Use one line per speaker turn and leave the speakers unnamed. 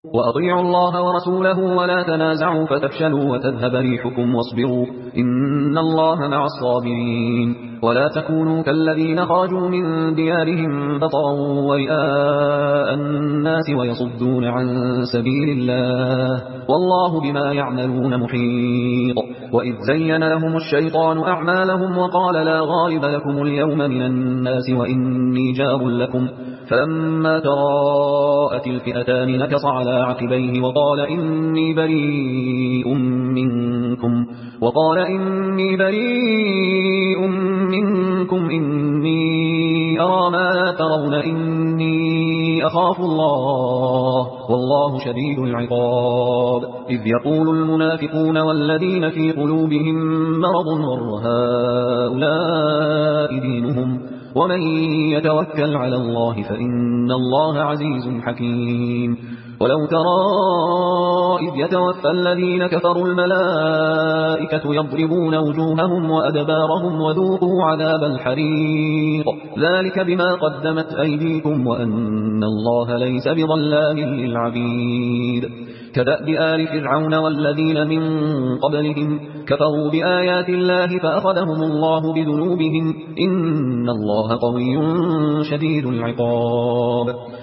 وأطيعوا الله ورسوله ولا تنازعوا فتفشلوا وتذهب ريحكم واصبروا إن الله مع الصابرين ولا تكونوا كالذين خرجوا من ديارهم بطرا ورئاء الناس ويصدون عن سبيل الله والله بما يعملون محيط وإذ زين لهم الشيطان أعمالهم وقال لا غالب لكم اليوم من الناس وإني جار لكم فلما تراءت الفئتان نكص على عقبيه وقال إني بريء منكم إني أرى ما لا ترون إني أخاف الله والله شديد العقاب إذ يقول المنافقون والذين في قلوبهم مرض غر هؤلاء دينهم ومن يتوكل على الله فإن الله عزيز حكيم ولو ترى إذ يتوفى الذين كفروا الملائكة يضربون وجوههم وأدبارهم وذوقوا عذاب الحريق ذلك بما قدمت أيديكم وأن الله ليس بظلام للعبيد كدأب آل فرعون والذين من قبلهم كفروا بآيات الله فأخذهم الله بذنوبهم إن الله قوي شديد العقاب